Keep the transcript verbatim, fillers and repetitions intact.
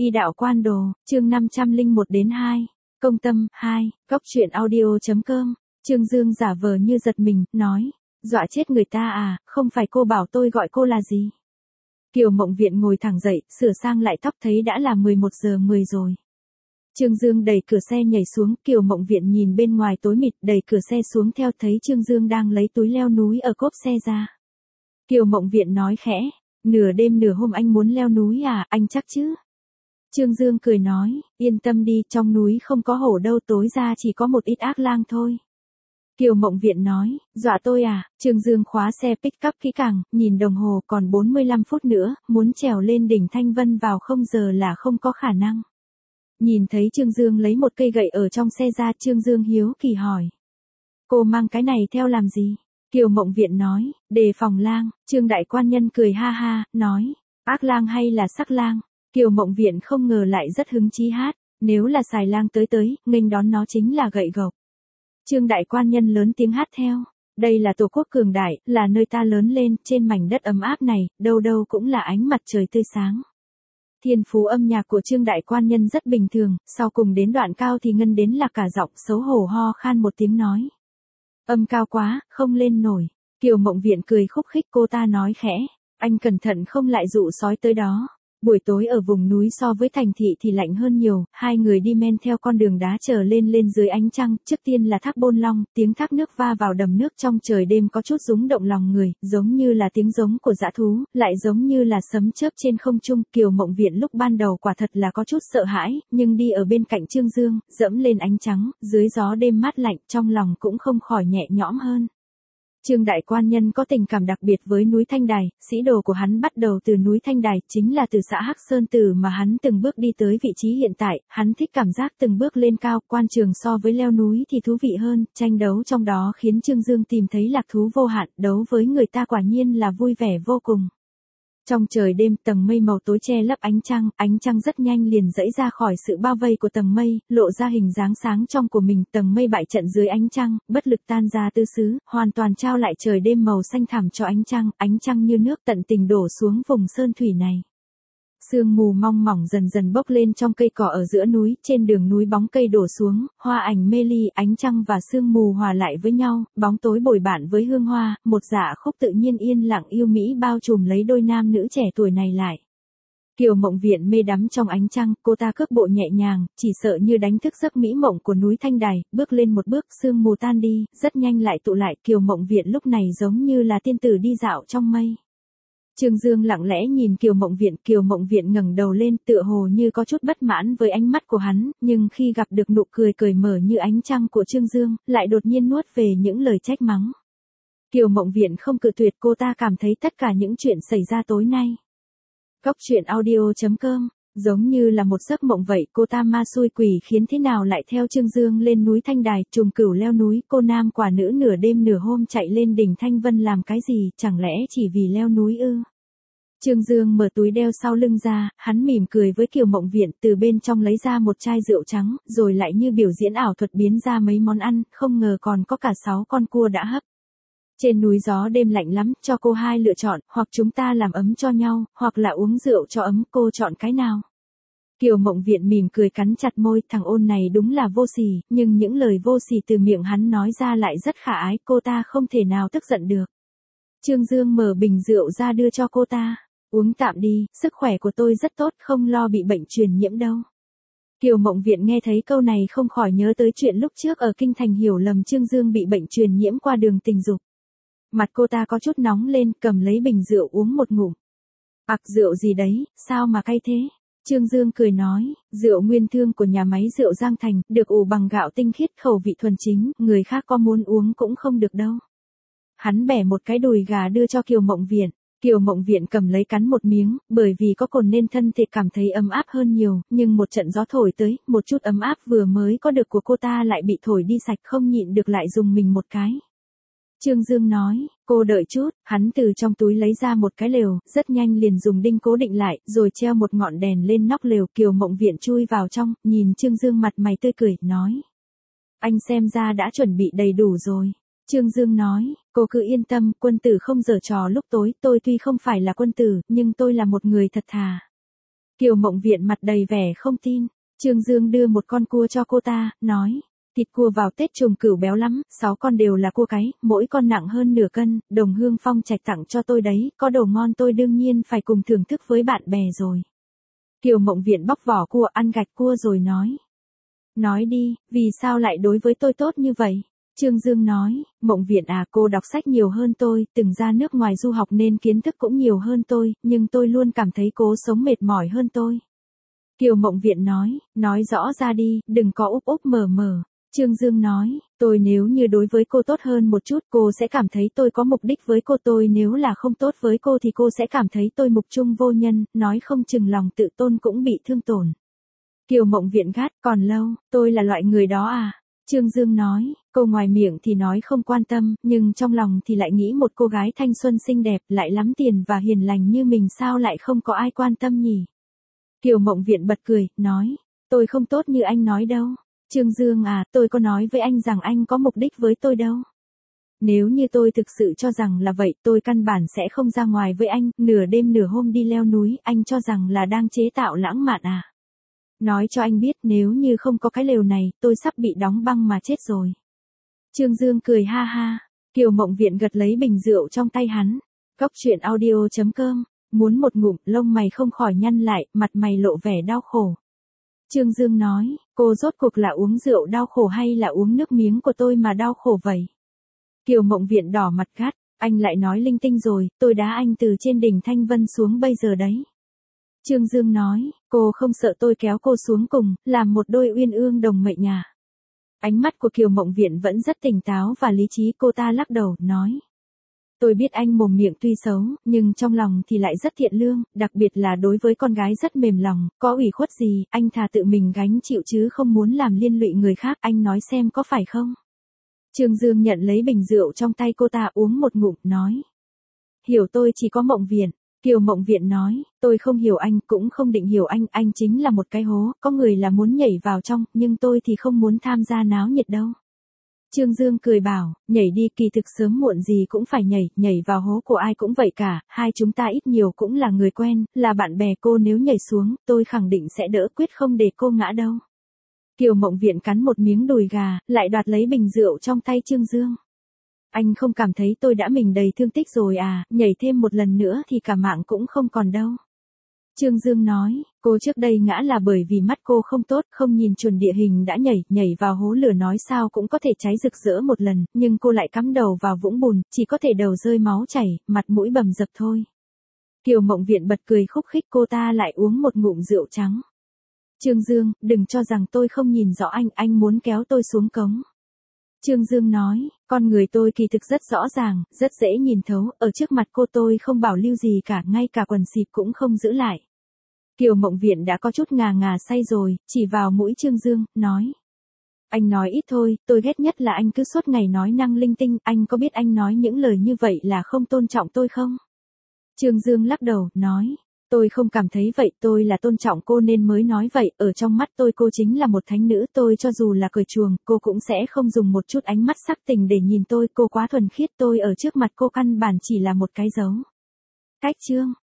Y đạo quan đồ, chương năm trăm lẻ một đến hai. Công tâm, hai, góc truyện audio.com. Trương Dương giả vờ như giật mình, nói, dọa chết người ta à, không phải cô bảo tôi gọi cô là gì? Kiều Mộng Viện ngồi thẳng dậy, sửa sang lại tóc thấy đã là mười một giờ mười rồi. Trương Dương đẩy cửa xe nhảy xuống, Kiều Mộng Viện nhìn bên ngoài tối mịt, đẩy cửa xe xuống theo thấy Trương Dương đang lấy túi leo núi ở cốp xe ra. Kiều Mộng Viện nói khẽ, nửa đêm nửa hôm anh muốn leo núi à, anh chắc chứ? Trương Dương cười nói, yên tâm đi, trong núi không có hổ đâu, tối ra chỉ có một ít ác lang thôi. Kiều Mộng Viện nói, dọa tôi à? Trương Dương khóa xe pick-up kỹ càng, nhìn đồng hồ còn bốn mươi lăm phút nữa, muốn trèo lên đỉnh Thanh Vân vào không giờ là không có khả năng. Nhìn thấy Trương Dương lấy một cây gậy ở trong xe ra, Trương Dương hiếu kỳ hỏi. Cô mang cái này theo làm gì? Kiều Mộng Viện nói, đề phòng lang. Trương Đại Quan Nhân cười ha ha, nói, ác lang hay là sắc lang? Kiều Mộng Viện không ngờ lại rất hứng chí hát, nếu là xài lang tới tới, nghênh đón nó chính là gậy gộc. Trương Đại Quan Nhân lớn tiếng hát theo, đây là tổ quốc cường đại, là nơi ta lớn lên, trên mảnh đất ấm áp này, đâu đâu cũng là ánh mặt trời tươi sáng. Thiên phú âm nhạc của Trương Đại Quan Nhân rất bình thường, sau cùng đến đoạn cao thì ngân đến là cả giọng, xấu hổ ho khan một tiếng nói. Âm cao quá, không lên nổi. Kiều Mộng Viện cười khúc khích, cô ta nói khẽ, anh cẩn thận không lại dụ sói tới đó. Buổi tối ở vùng núi so với thành thị thì lạnh hơn nhiều, hai người đi men theo con đường đá trở lên lên dưới ánh trăng, trước tiên là thác Bôn Long, tiếng thác nước va vào đầm nước trong trời đêm có chút rúng động lòng người, giống như là tiếng giống của dã thú, lại giống như là sấm chớp trên không trung. Kiều Mộng Viện lúc ban đầu quả thật là có chút sợ hãi, nhưng đi ở bên cạnh Trương Dương, dẫm lên ánh trắng, dưới gió đêm mát lạnh, trong lòng cũng không khỏi nhẹ nhõm hơn. Trương Đại Quan Nhân có tình cảm đặc biệt với núi Thanh Đài, sĩ đồ của hắn bắt đầu từ núi Thanh Đài, chính là từ xã Hắc Sơn Tử mà hắn từng bước đi tới vị trí hiện tại, hắn thích cảm giác từng bước lên cao, quan trường so với leo núi thì thú vị hơn, tranh đấu trong đó khiến Trương Dương tìm thấy lạc thú vô hạn, đấu với người ta quả nhiên là vui vẻ vô cùng. Trong trời đêm, tầng mây màu tối che lấp ánh trăng, ánh trăng rất nhanh liền dẫy ra khỏi sự bao vây của tầng mây, lộ ra hình dáng sáng trong của mình, tầng mây bại trận dưới ánh trăng, bất lực tan ra tứ xứ, hoàn toàn trao lại trời đêm màu xanh thẳm cho ánh trăng, ánh trăng như nước tận tình đổ xuống vùng sơn thủy này. Sương mù mong mỏng dần dần bốc lên trong cây cỏ ở giữa núi, trên đường núi bóng cây đổ xuống, hoa ảnh mê ly, ánh trăng và sương mù hòa lại với nhau, bóng tối bồi bạn với hương hoa, một dạ khúc tự nhiên yên lặng yêu mỹ bao trùm lấy đôi nam nữ trẻ tuổi này lại. Kiều Mộng Viện mê đắm trong ánh trăng, cô ta cước bộ nhẹ nhàng, chỉ sợ như đánh thức giấc mỹ mộng của núi Thanh Đài, bước lên một bước, sương mù tan đi, rất nhanh lại tụ lại, Kiều Mộng Viện lúc này giống như là tiên tử đi dạo trong mây. Trương Dương lặng lẽ nhìn Kiều Mộng Viện, Kiều Mộng Viện ngẩng đầu lên, tựa hồ như có chút bất mãn với ánh mắt của hắn, nhưng khi gặp được nụ cười cởi mở như ánh trăng của Trương Dương, lại đột nhiên nuốt về những lời trách mắng. Kiều Mộng Viện không cự tuyệt, cô ta cảm thấy tất cả những chuyện xảy ra tối nay. Góc truyện audio.com, giống như là một giấc mộng vậy, cô ta ma xui quỷ khiến thế nào lại theo Trương Dương lên núi Thanh Đài, trùng cửu leo núi, cô nam quả nữ nửa đêm nửa hôm chạy lên đỉnh Thanh Vân làm cái gì, chẳng lẽ chỉ vì leo núi ư? Trương Dương mở túi đeo sau lưng ra, hắn mỉm cười với Kiều Mộng Viện, từ bên trong lấy ra một chai rượu trắng, rồi lại như biểu diễn ảo thuật biến ra mấy món ăn, không ngờ còn có cả sáu con cua đã hấp. Trên núi gió đêm lạnh lắm, cho cô hai lựa chọn, hoặc chúng ta làm ấm cho nhau, hoặc là uống rượu cho ấm, cô chọn cái nào? Kiều Mộng Viện mỉm cười cắn chặt môi, thằng ôn này đúng là vô sỉ, nhưng những lời vô sỉ từ miệng hắn nói ra lại rất khả ái, cô ta không thể nào tức giận được. Trương Dương mở bình rượu ra đưa cho cô ta, uống tạm đi, sức khỏe của tôi rất tốt, không lo bị bệnh truyền nhiễm đâu. Kiều Mộng Viện nghe thấy câu này không khỏi nhớ tới chuyện lúc trước ở Kinh Thành hiểu lầm Trương Dương bị bệnh truyền nhiễm qua đường tình dục. Mặt cô ta có chút nóng lên, cầm lấy bình rượu uống một ngụm. Ặc, rượu gì đấy, sao mà cay thế? Trương Dương cười nói, rượu nguyên thương của nhà máy rượu Giang Thành, được ủ bằng gạo tinh khiết, khẩu vị thuần chính, người khác có muốn uống cũng không được đâu. Hắn bẻ một cái đùi gà đưa cho Kiều Mộng Viện. Kiều Mộng Viện cầm lấy cắn một miếng, bởi vì có cồn nên thân thể cảm thấy ấm áp hơn nhiều, nhưng một trận gió thổi tới, một chút ấm áp vừa mới có được của cô ta lại bị thổi đi sạch, không nhịn được lại dùng mình một cái. Trương Dương nói, cô đợi chút, hắn từ trong túi lấy ra một cái lều, rất nhanh liền dùng đinh cố định lại, rồi treo một ngọn đèn lên nóc lều. Kiều Mộng Viện chui vào trong, nhìn Trương Dương mặt mày tươi cười, nói. Anh xem ra đã chuẩn bị đầy đủ rồi. Trương Dương nói, cô cứ yên tâm, quân tử không giở trò lúc tối, tôi tuy không phải là quân tử, nhưng tôi là một người thật thà. Kiều Mộng Viện mặt đầy vẻ không tin. Trương Dương đưa một con cua cho cô ta, nói. Thịt cua vào Tết trùng cửu béo lắm, sáu con đều là cua cái, mỗi con nặng hơn nửa cân, Đồng Hương Phong Trạch tặng cho tôi đấy, có đồ ngon tôi đương nhiên phải cùng thưởng thức với bạn bè rồi. Kiều Mộng Viện bóc vỏ cua ăn gạch cua rồi nói. Nói đi, vì sao lại đối với tôi tốt như vậy? Trương Dương nói, Mộng Viện à, cô đọc sách nhiều hơn tôi, từng ra nước ngoài du học nên kiến thức cũng nhiều hơn tôi, nhưng tôi luôn cảm thấy cô sống mệt mỏi hơn tôi. Kiều Mộng Viện nói, nói rõ ra đi, đừng có úp úp mở mở. Trương Dương nói, tôi nếu như đối với cô tốt hơn một chút cô sẽ cảm thấy tôi có mục đích với cô, tôi nếu là không tốt với cô thì cô sẽ cảm thấy tôi mục trung vô nhân, nói không chừng lòng tự tôn cũng bị thương tổn. Kiều Mộng Viện gắt, còn lâu, tôi là loại người đó à? Trương Dương nói, cô ngoài miệng thì nói không quan tâm, nhưng trong lòng thì lại nghĩ một cô gái thanh xuân xinh đẹp, lại lắm tiền và hiền lành như mình sao lại không có ai quan tâm nhỉ? Kiều Mộng Viện bật cười, nói, tôi không tốt như anh nói đâu. Trương Dương à, tôi có nói với anh rằng anh có mục đích với tôi đâu. Nếu như tôi thực sự cho rằng là vậy, tôi căn bản sẽ không ra ngoài với anh, nửa đêm nửa hôm đi leo núi, anh cho rằng là đang chế tạo lãng mạn à? Nói cho anh biết nếu như không có cái lều này, tôi sắp bị đóng băng mà chết rồi. Trương Dương cười ha ha, Kiều Mộng Viện gật lấy bình rượu trong tay hắn. Cốc truyện audio chấm com, muốn một ngụm, lông mày không khỏi nhăn lại, mặt mày lộ vẻ đau khổ. Trương Dương nói, cô rốt cuộc là uống rượu đau khổ hay là uống nước miếng của tôi mà đau khổ vậy? Kiều Mộng Viện đỏ mặt gắt, anh lại nói linh tinh rồi, tôi đá anh từ trên đỉnh Thanh Vân xuống bây giờ đấy. Trương Dương nói, cô không sợ tôi kéo cô xuống cùng, làm một đôi uyên ương đồng mệnh à? Ánh mắt của Kiều Mộng Viện vẫn rất tỉnh táo và lý trí, cô ta lắc đầu, nói. Tôi biết anh mồm miệng tuy xấu, nhưng trong lòng thì lại rất thiện lương, đặc biệt là đối với con gái rất mềm lòng, có ủy khuất gì, anh thà tự mình gánh chịu chứ không muốn làm liên lụy người khác, anh nói xem có phải không? Trương Dương nhận lấy bình rượu trong tay cô ta uống một ngụm, nói. Hiểu tôi chỉ có Mộng Viện. Kiều Mộng Viện nói, tôi không hiểu anh, cũng không định hiểu anh, anh chính là một cái hố, có người là muốn nhảy vào trong, nhưng tôi thì không muốn tham gia náo nhiệt đâu. Trương Dương cười bảo, nhảy đi, kỳ thực sớm muộn gì cũng phải nhảy, nhảy vào hố của ai cũng vậy cả, hai chúng ta ít nhiều cũng là người quen, là bạn bè, cô nếu nhảy xuống, tôi khẳng định sẽ đỡ, quyết không để cô ngã đâu. Kiều Mộng Viện cắn một miếng đùi gà, lại đoạt lấy bình rượu trong tay Trương Dương. Anh không cảm thấy tôi đã mình đầy thương tích rồi à, nhảy thêm một lần nữa thì cả mạng cũng không còn đâu. Trương Dương nói, cô trước đây ngã là bởi vì mắt cô không tốt, không nhìn chuẩn địa hình đã nhảy, nhảy vào hố lửa nói sao cũng có thể cháy rực rỡ một lần, nhưng cô lại cắm đầu vào vũng bùn, chỉ có thể đầu rơi máu chảy, mặt mũi bầm dập thôi. Kiều Mộng Viện bật cười khúc khích, cô ta lại uống một ngụm rượu trắng. Trương Dương, đừng cho rằng tôi không nhìn rõ anh, anh muốn kéo tôi xuống cống. Trương Dương nói, con người tôi kỳ thực rất rõ ràng, rất dễ nhìn thấu, ở trước mặt cô tôi không bảo lưu gì cả, ngay cả quần xịp cũng không giữ lại. Kiều Mộng Viện đã có chút ngà ngà say rồi, chỉ vào mũi Trương Dương, nói. Anh nói ít thôi, tôi ghét nhất là anh cứ suốt ngày nói năng linh tinh, anh có biết anh nói những lời như vậy là không tôn trọng tôi không? Trương Dương lắc đầu, nói. Tôi không cảm thấy vậy, tôi là tôn trọng cô nên mới nói vậy, ở trong mắt tôi cô chính là một thánh nữ, tôi cho dù là cởi chuồng, cô cũng sẽ không dùng một chút ánh mắt sắc tình để nhìn tôi, cô quá thuần khiết, tôi ở trước mặt cô căn bản chỉ là một cái dấu. Cách chương